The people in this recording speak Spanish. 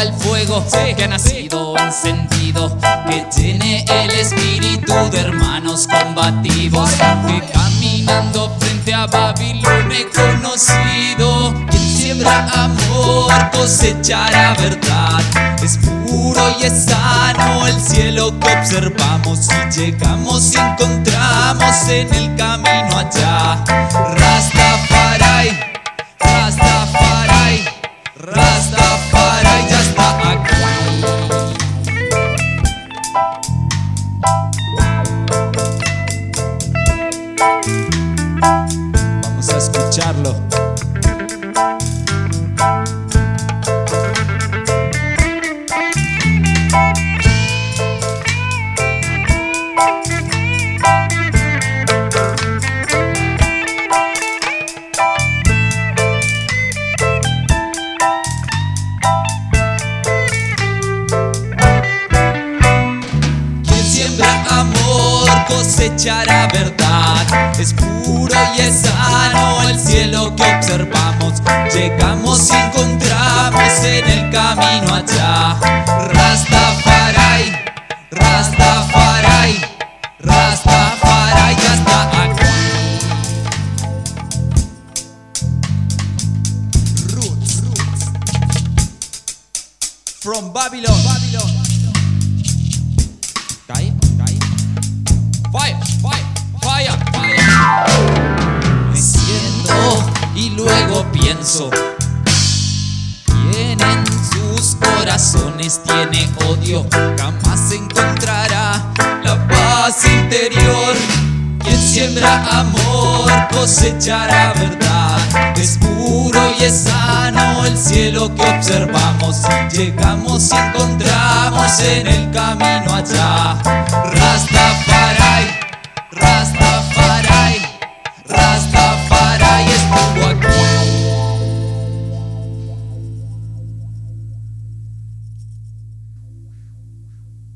el fuego que ha nacido encendido, que tiene el espíritu de hermanos combativos, que caminando frente a Babilón he conocido. Quien siembra amor cosechará verdad. Es puro y es sano el cielo que observamos, y llegamos y encontramos en el camino allá. Rastafari, Rastafari, Rastafari ya está aquí. Vamos a escucharlo. Cosechará verdad, es puro y es sano el cielo que observamos, llegamos y encontramos en el camino allá. Rastafari, Rastafari, Rastafari ya está aquí. Roots, roots. From Babylon, Babylon. Cae, cae. Fire, fire, fire, fire. Me siento y luego pienso. Quien en sus corazones tiene odio jamás encontrará la paz interior. Quien siembra amor cosechará verdad. Es puro y es sano el cielo que observamos, llegamos y encontramos en el camino allá.